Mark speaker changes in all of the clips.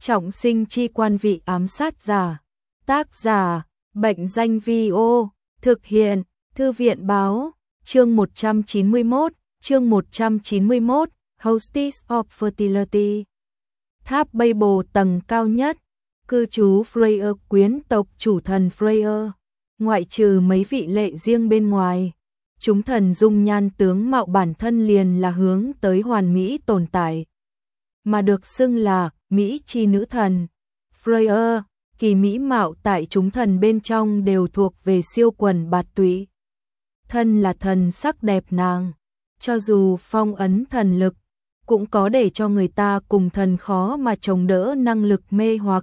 Speaker 1: Trọng sinh chi quan vị ám sát giả. Tác giả, Bệnh danh Vi-ô. Thực hiện, Thư viện báo. Chương 191, Hostess of Fertility. Tháp Babel tầng cao nhất. Cư trú Freya, quyến tộc chủ thần Freya. Ngoại trừ mấy vị lệ riêng bên ngoài, chúng thần dung nhan tướng mạo bản thân liền là hướng tới hoàn mỹ tồn tại, mà được xưng là Mỹ chi nữ thần. Freya, kỳ mỹ mạo tại chúng thần bên trong đều thuộc về siêu quần bạt tụy. Thân là thần sắc đẹp nàng, cho dù phong ấn thần lực, cũng có để cho người ta cùng thần khó mà chống đỡ năng lực mê hoặc.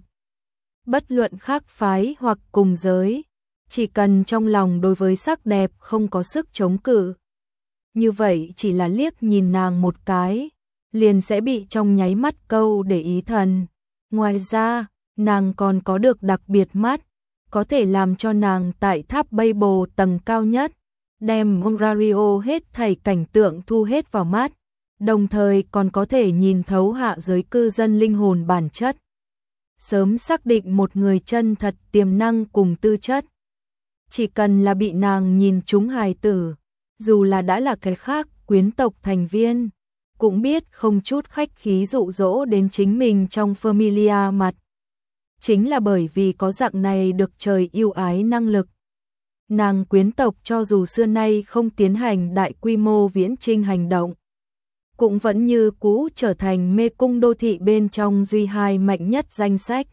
Speaker 1: Bất luận khác phái hoặc cùng giới, chỉ cần trong lòng đối với sắc đẹp không có sức chống cự, như vậy chỉ là liếc nhìn nàng một cái, liền sẽ bị trong nháy mắt câu để ý thần. Ngoài ra, nàng còn có được đặc biệt mắt, có thể làm cho nàng tại tháp Babel tầng cao nhất, đem Ontario hết thảy cảnh tượng thu hết vào mắt, đồng thời còn có thể nhìn thấu hạ giới cư dân linh hồn bản chất. Sớm xác định một người chân thật tiềm năng cùng tư chất. Chỉ cần là bị nàng nhìn trúng hài tử, dù là đã là cái khác quyến tộc thành viên, cũng biết không chút khách khí dụ dỗ đến chính mình trong familia mặt. Chính là bởi vì có dạng này được trời yêu ái năng lực, nàng quyến tộc cho dù xưa nay không tiến hành đại quy mô viễn chinh hành động, cũng vẫn như cũ trở thành mê cung đô thị bên trong duy hai mạnh nhất danh sách.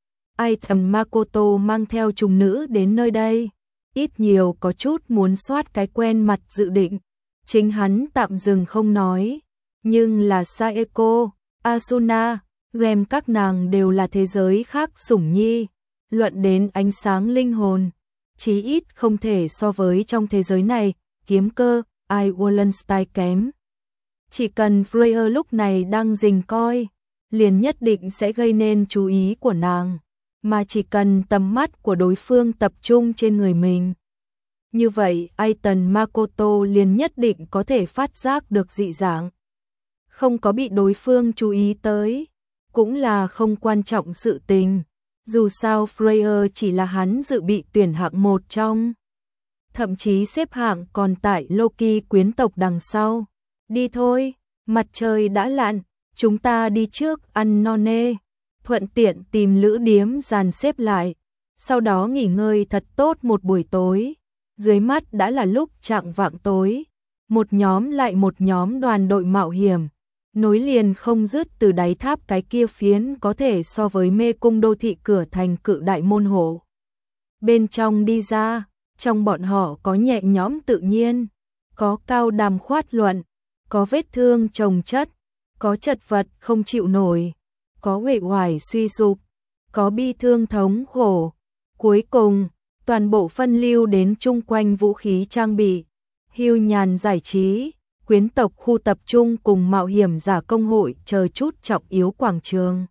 Speaker 1: Ai thầm Makoto mang theo trùng nữ đến nơi đây, ít nhiều có chút muốn soát cái quen mặt dự định. Chính hắn tạm dừng không nói, nhưng là Saeko, Asuna, Rem các nàng đều là thế giới khác sủng nhi, luận đến ánh sáng linh hồn, chí ít không thể so với trong thế giới này, kiếm cơ, ai Wallenstein kém. Chỉ cần Freya lúc này đang rình coi, liền nhất định sẽ gây nên chú ý của nàng, mà chỉ cần tầm mắt của đối phương tập trung trên người mình. Như vậy, Aiton Makoto liền nhất định có thể phát giác được dị dạng. Không có bị đối phương chú ý tới, cũng là không quan trọng sự tình. Dù sao Freya chỉ là hắn dự bị tuyển hạng một trong. Thậm chí xếp hạng còn tại Loki quyến tộc đằng sau. Đi thôi, mặt trời đã lặn, chúng ta đi trước ăn no nê, thuận tiện tìm lữ điếm dàn xếp lại, sau đó nghỉ ngơi thật tốt một buổi tối. Dưới mắt đã là lúc chạng vạng tối, một nhóm lại một nhóm đoàn đội mạo hiểm, nối liền không dứt từ đáy tháp cái kia phiến có thể so với mê cung đô thị cửa thành cự đại môn hộ. Bên trong đi ra, trong bọn họ có nhẹ nhõm tự nhiên, có cao đàm khoát luận, có vết thương chồng chất, có chật vật không chịu nổi, có uể oải suy sụp, có bi thương thống khổ. Cuối cùng, toàn bộ phân lưu đến chung quanh vũ khí trang bị, hưu nhàn giải trí, quyến tộc khu tập trung cùng mạo hiểm giả công hội chờ chút trọng yếu quảng trường.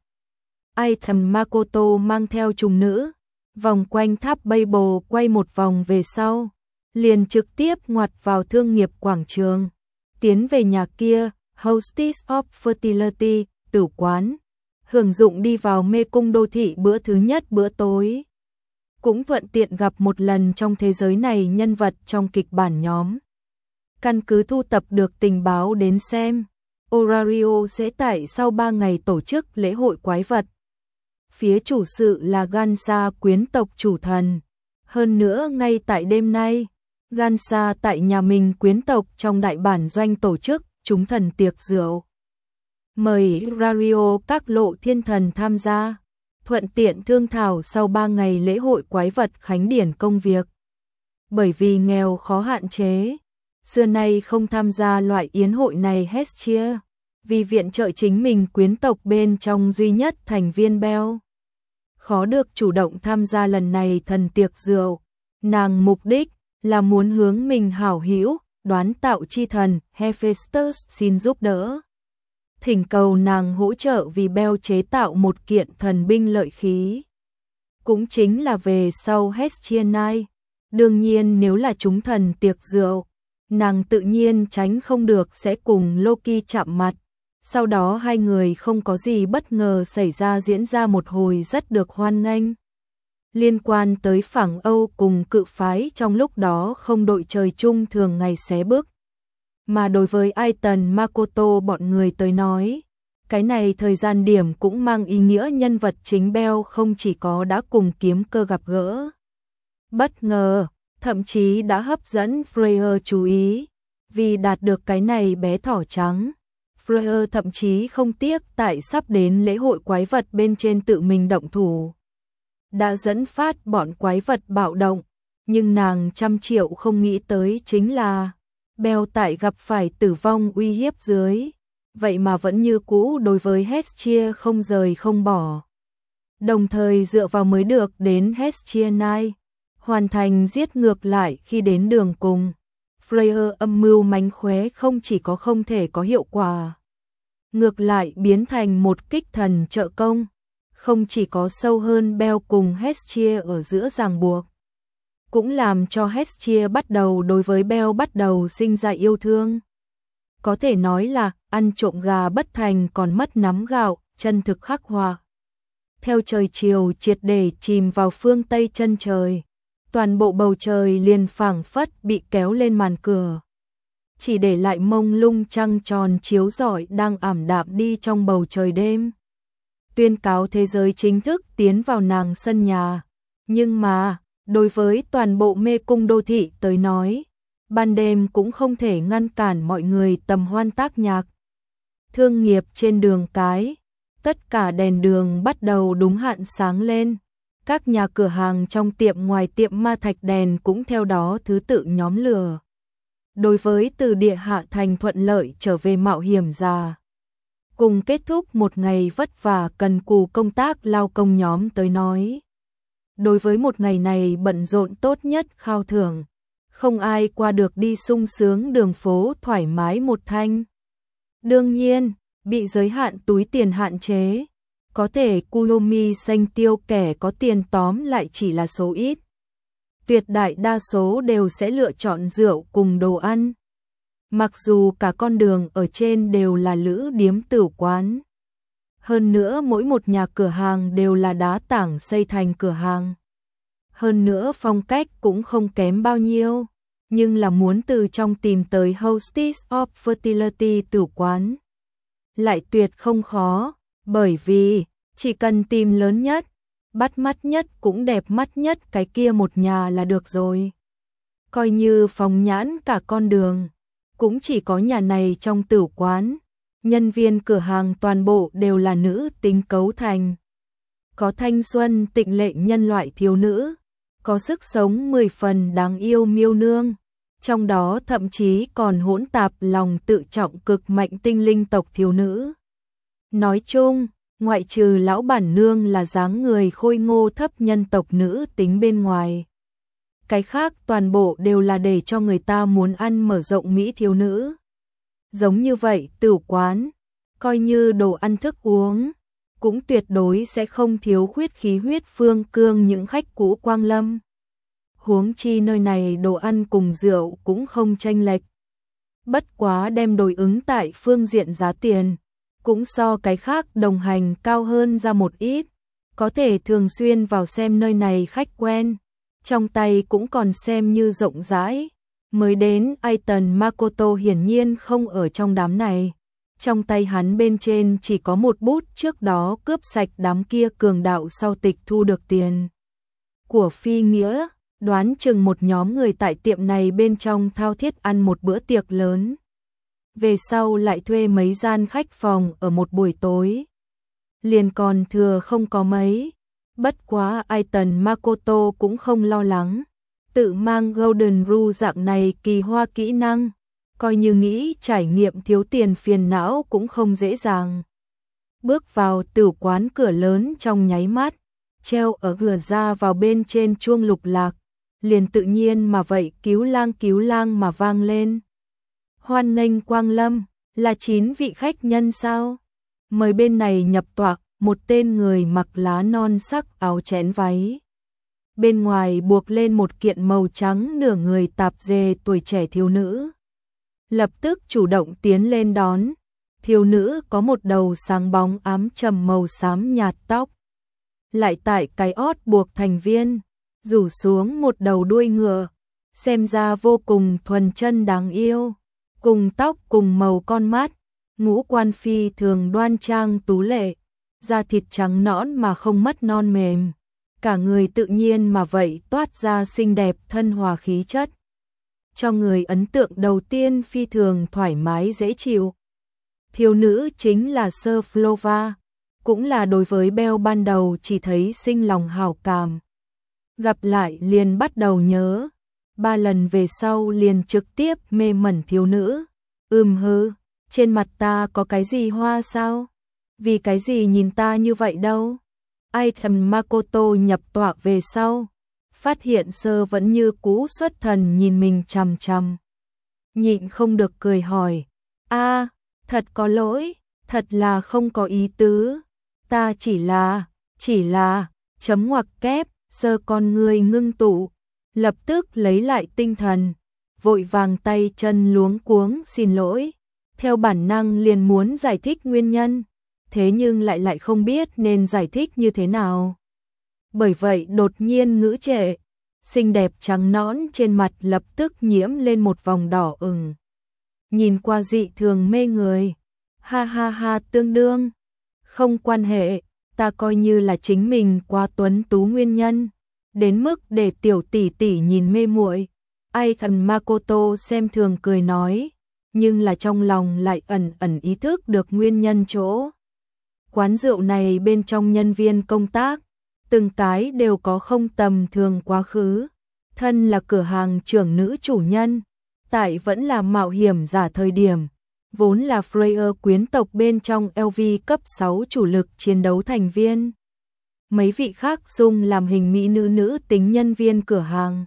Speaker 1: Ai thầm Makoto mang theo trùng nữ, vòng quanh tháp Babel quay một vòng về sau, liền trực tiếp ngoặt vào thương nghiệp quảng trường, tiến về nhà kia, Hostess of Fertility, tử quán, hưởng dụng đi vào mê cung đô thị bữa thứ nhất bữa tối. Cũng thuận tiện gặp một lần trong thế giới này nhân vật trong kịch bản nhóm. Căn cứ thu tập được tình báo đến xem, Orario sẽ tại sau 3 ngày tổ chức lễ hội quái vật. Phía chủ sự là Gansa quyến tộc chủ thần. Hơn nữa ngay tại đêm nay, Gansa tại nhà mình quyến tộc trong đại bản doanh tổ chức chúng thần tiệc rượu. Mời Orario các lộ thiên thần tham gia. Thuận tiện thương thảo sau 3 ngày lễ hội quái vật khánh điển công việc. Bởi vì nghèo khó hạn chế, xưa nay không tham gia loại yến hội này Hestia, vì viện trợ chính mình quyến tộc bên trong duy nhất thành viên Bell. Khó được chủ động tham gia lần này thần tiệc rượu, nàng mục đích là muốn hướng mình hảo hữu, đoán tạo chi thần Hephaestus xin giúp đỡ. Thỉnh cầu nàng hỗ trợ vì Bell chế tạo một kiện thần binh lợi khí. Cũng chính là về sau Hestia Night. Đương nhiên nếu là chúng thần tiệc rượu, nàng tự nhiên tránh không được sẽ cùng Loki chạm mặt. Sau đó hai người không có gì bất ngờ xảy ra, diễn ra một hồi rất được hoan nghênh. Liên quan tới phẳng Âu cùng cự phái trong lúc đó không đội trời chung thường ngày xé bước. Mà đối với Aiton Makoto bọn người tới nói, cái này thời gian điểm cũng mang ý nghĩa nhân vật chính Bell không chỉ có đã cùng kiếm cơ gặp gỡ bất ngờ, thậm chí đã hấp dẫn Freya chú ý, vì đạt được cái này bé thỏ trắng. Freya thậm chí không tiếc tại sắp đến lễ hội quái vật bên trên tự mình động thủ. Đã dẫn phát bọn quái vật bạo động, nhưng nàng trăm triệu không nghĩ tới chính là Bell tại gặp phải tử vong uy hiếp dưới, vậy mà vẫn như cũ đối với Hestia không rời không bỏ. Đồng thời dựa vào mới được đến Hestia Knight, hoàn thành giết ngược lại khi đến đường cùng. Freya âm mưu mánh khóe không chỉ có không thể có hiệu quả, ngược lại biến thành một kích thần trợ công, không chỉ có sâu hơn Bell cùng Hestia ở giữa ràng buộc, cũng làm cho Hestia bắt đầu đối với Bell bắt đầu sinh ra yêu thương. Có thể nói là ăn trộm gà bất thành còn mất nắm gạo, chân thực khắc họa. Theo trời chiều triệt để chìm vào phương Tây chân trời, toàn bộ bầu trời liền phảng phất bị kéo lên màn cửa, chỉ để lại mông lung trăng tròn chiếu rọi đang ảm đạm đi trong bầu trời đêm. Tuyên cáo thế giới chính thức tiến vào nàng sân nhà, nhưng mà đối với toàn bộ mê cung đô thị tới nói, ban đêm cũng không thể ngăn cản mọi người tầm hoan tác nhạc. Thương nghiệp trên đường cái, tất cả đèn đường bắt đầu đúng hạn sáng lên, các nhà cửa hàng trong tiệm ngoài tiệm ma thạch đèn cũng theo đó thứ tự nhóm lửa. Đối với từ địa hạ thành thuận lợi trở về mạo hiểm già, cùng kết thúc một ngày vất vả cần cù công tác lao công nhóm tới nói, đối với một ngày này bận rộn tốt nhất khao thưởng, không ai qua được đi sung sướng đường phố thoải mái một thanh. Đương nhiên, bị giới hạn túi tiền hạn chế, có thể Kuromi xanh tiêu kẻ có tiền tóm lại chỉ là số ít. Tuyệt đại đa số đều sẽ lựa chọn rượu cùng đồ ăn. Mặc dù cả con đường ở trên đều là lữ điếm tửu quán. Hơn nữa mỗi một nhà cửa hàng đều là đá tảng xây thành cửa hàng. Hơn nữa phong cách cũng không kém bao nhiêu, nhưng là muốn từ trong tìm tới Hostess of Fertility tửu quán lại tuyệt không khó, bởi vì chỉ cần tìm lớn nhất, bắt mắt nhất cũng đẹp mắt nhất cái kia một nhà là được rồi. Coi như phóng nhãn cả con đường, cũng chỉ có nhà này trong tửu quán, nhân viên cửa hàng toàn bộ đều là nữ tính cấu thành. Có thanh xuân tịnh lệ nhân loại thiếu nữ, có sức sống 10 phần đáng yêu miêu nương, trong đó thậm chí còn hỗn tạp lòng tự trọng cực mạnh tinh linh tộc thiếu nữ. Nói chung, ngoại trừ lão bản nương là dáng người khôi ngô thấp nhân tộc nữ tính bên ngoài, cái khác toàn bộ đều là để cho người ta muốn ăn mở rộng mỹ thiếu nữ. Giống như vậy tửu quán, coi như đồ ăn thức uống, cũng tuyệt đối sẽ không thiếu khuyết khí huyết phương cương những khách cũ quang lâm. Huống chi nơi này đồ ăn cùng rượu cũng không chênh lệch. Bất quá đem đối ứng tại phương diện giá tiền, cũng so cái khác đồng hành cao hơn ra một ít, có thể thường xuyên vào xem nơi này khách quen, trong tay cũng còn xem như rộng rãi. Mới đến Aiton Makoto hiển nhiên không ở trong đám này, trong tay hắn bên trên chỉ có một bút trước đó cướp sạch đám kia cường đạo sau tịch thu được tiền của phi nghĩa, đoán chừng một nhóm người tại tiệm này bên trong thao thiết ăn một bữa tiệc lớn. Về sau lại thuê mấy gian khách phòng ở một buổi tối. Liền còn thừa không có mấy. Bất quá Aiton Makoto cũng không lo lắng. Tự mang Golden Rule dạng này kỳ hoa kỹ năng, coi như nghĩ trải nghiệm thiếu tiền phiền não cũng không dễ dàng. Bước vào tửu quán cửa lớn trong nháy mắt, treo ở cửa ra vào bên trên chuông lục lạc, liền tự nhiên mà vậy cứu lang mà vang lên. Hoan nghênh quang lâm, là 9 vị khách nhân sao? Mời bên này nhập tọa, một tên người mặc lá non sắc áo chén váy. Bên ngoài buộc lên một kiện màu trắng nửa người tạp dề tuổi trẻ thiếu nữ. Lập tức chủ động tiến lên đón, Thiếu nữ có một đầu sáng bóng ám trầm màu xám nhạt, tóc lại tại cái ót buộc thành viên, rủ xuống một đầu đuôi ngựa, xem ra vô cùng thuần chân đáng yêu, cùng tóc cùng màu con mắt, ngũ quan phi thường đoan trang tú lệ, da thịt trắng nõn mà không mất non mềm, cả người tự nhiên mà vậy toát ra xinh đẹp thân hòa khí chất. Cho người ấn tượng đầu tiên phi thường thoải mái dễ chịu. Thiếu nữ chính là Soflova, cũng là đối với Bell ban đầu chỉ thấy sinh lòng hảo cảm. Gặp lại liền bắt đầu nhớ, 3 lần về sau liền trực tiếp mê mẩn thiếu nữ. Hư, trên mặt ta có cái gì hoa sao? Vì cái gì nhìn ta như vậy đâu? Ai thầm Makoto nhập tọa về sau, phát hiện Sơ vẫn như cũ xuất thần nhìn mình chằm chằm. Nhịn không được cười hỏi, thật có lỗi, thật là không có ý tứ, ta chỉ là, chấm ngoặc kép. Sơ con người ngưng tụ, lập tức lấy lại tinh thần, vội vàng tay chân luống cuống xin lỗi, theo bản năng liền muốn giải thích nguyên nhân, thế nhưng lại không biết nên giải thích như thế nào. Bởi vậy đột nhiên ngữ trệ, xinh đẹp trắng nõn trên mặt lập tức nhiễm lên một vòng đỏ ửng. Nhìn qua dị thường mê người, ha ha ha, tương đương, không quan hệ. Ta coi như là chính mình quá tuấn tú nguyên nhân, đến mức để tiểu tỷ tỷ nhìn mê muội. Ai thần Makoto xem thường cười nói, nhưng là trong lòng lại ẩn ẩn ý thức được nguyên nhân chỗ. Quán rượu này bên trong nhân viên công tác, từng cái đều có không tầm thường quá khứ. Thân là cửa hàng trưởng nữ chủ nhân, tại vẫn là mạo hiểm giả thời điểm. Vốn là Freya quyến tộc bên trong LV cấp 6 chủ lực chiến đấu thành viên. Mấy vị khác dùng làm hình mỹ nữ nữ tính nhân viên cửa hàng.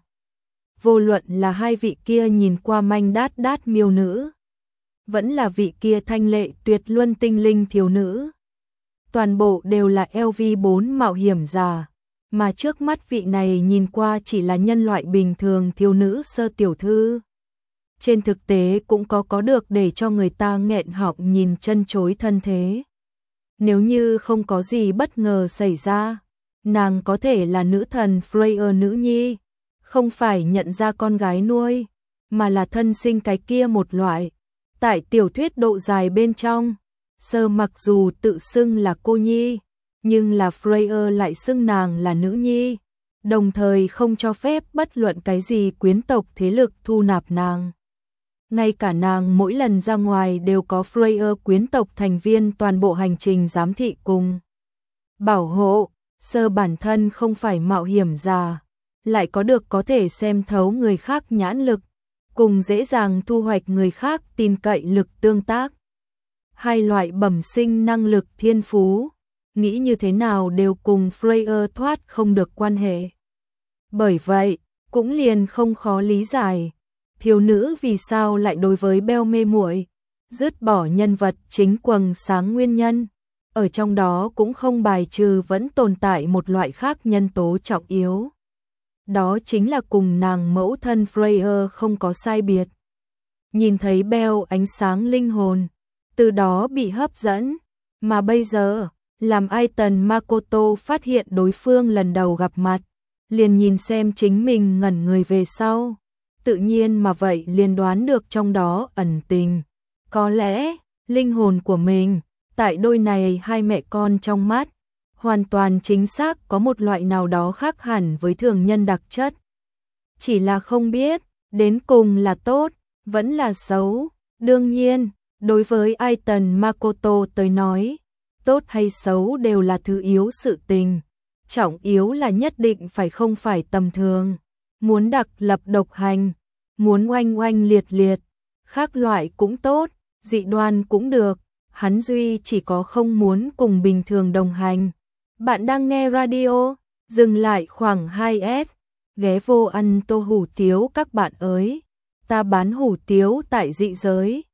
Speaker 1: Vô luận là hai vị kia nhìn qua manh đát đát miêu nữ, vẫn là vị kia thanh lệ tuyệt luân tinh linh thiếu nữ. Toàn bộ đều là LV4 mạo hiểm giả, mà trước mắt vị này nhìn qua chỉ là nhân loại bình thường thiếu nữ Sơ tiểu thư. Trên thực tế cũng có được để cho người ta nghẹn họng nhìn chân chối thân thế. Nếu như không có gì bất ngờ xảy ra, nàng có thể là nữ thần Freya nữ nhi, không phải nhận ra con gái nuôi, mà là thân sinh cái kia một loại. Tại tiểu thuyết độ dài bên trong, Sơ mặc dù tự xưng là cô nhi, nhưng là Freya lại xưng nàng là nữ nhi, đồng thời không cho phép bất luận cái gì quyến tộc thế lực thu nạp nàng. Ngay cả nàng mỗi lần ra ngoài đều có Freya quyến tộc thành viên toàn bộ hành trình giám thị cùng bảo hộ. Sơ bản thân không phải mạo hiểm giả, lại có thể xem thấu người khác nhãn lực, cùng dễ dàng thu hoạch người khác tin cậy lực tương tác. Hai loại bẩm sinh năng lực thiên phú, nghĩ như thế nào đều cùng Freya thoát không được quan hệ. Bởi vậy, cũng liền không khó lý giải thiếu nữ vì sao lại đối với Bell mê muội, dứt bỏ nhân vật chính quầng sáng nguyên nhân. Ở trong đó cũng không bài trừ vẫn tồn tại một loại khác nhân tố trọng yếu. Đó chính là cùng nàng mẫu thân Freya không có sai biệt. Nhìn thấy Bell ánh sáng linh hồn, từ đó bị hấp dẫn, mà bây giờ, làm Aiton Makoto phát hiện đối phương lần đầu gặp mặt, liền nhìn xem chính mình ngẩn người về sau. Tự nhiên mà vậy liền đoán được trong đó ẩn tình. Có lẽ, linh hồn của mình, tại đôi này hai mẹ con trong mắt, hoàn toàn chính xác có một loại nào đó khác hẳn với thường nhân đặc chất. Chỉ là không biết, đến cùng là tốt, vẫn là xấu. Đương nhiên, đối với Aiton Makoto tới nói, tốt hay xấu đều là thứ yếu sự tình. Trọng yếu là nhất định không phải tầm thường. Muốn đặc lập độc hành, muốn oanh oanh liệt liệt, khác loại cũng tốt, dị đoan cũng được, hắn duy chỉ có không muốn cùng bình thường đồng hành. Bạn đang nghe radio, dừng lại khoảng 2S, ghé vô ăn tô hủ tiếu các bạn ơi, ta bán hủ tiếu tại dị giới.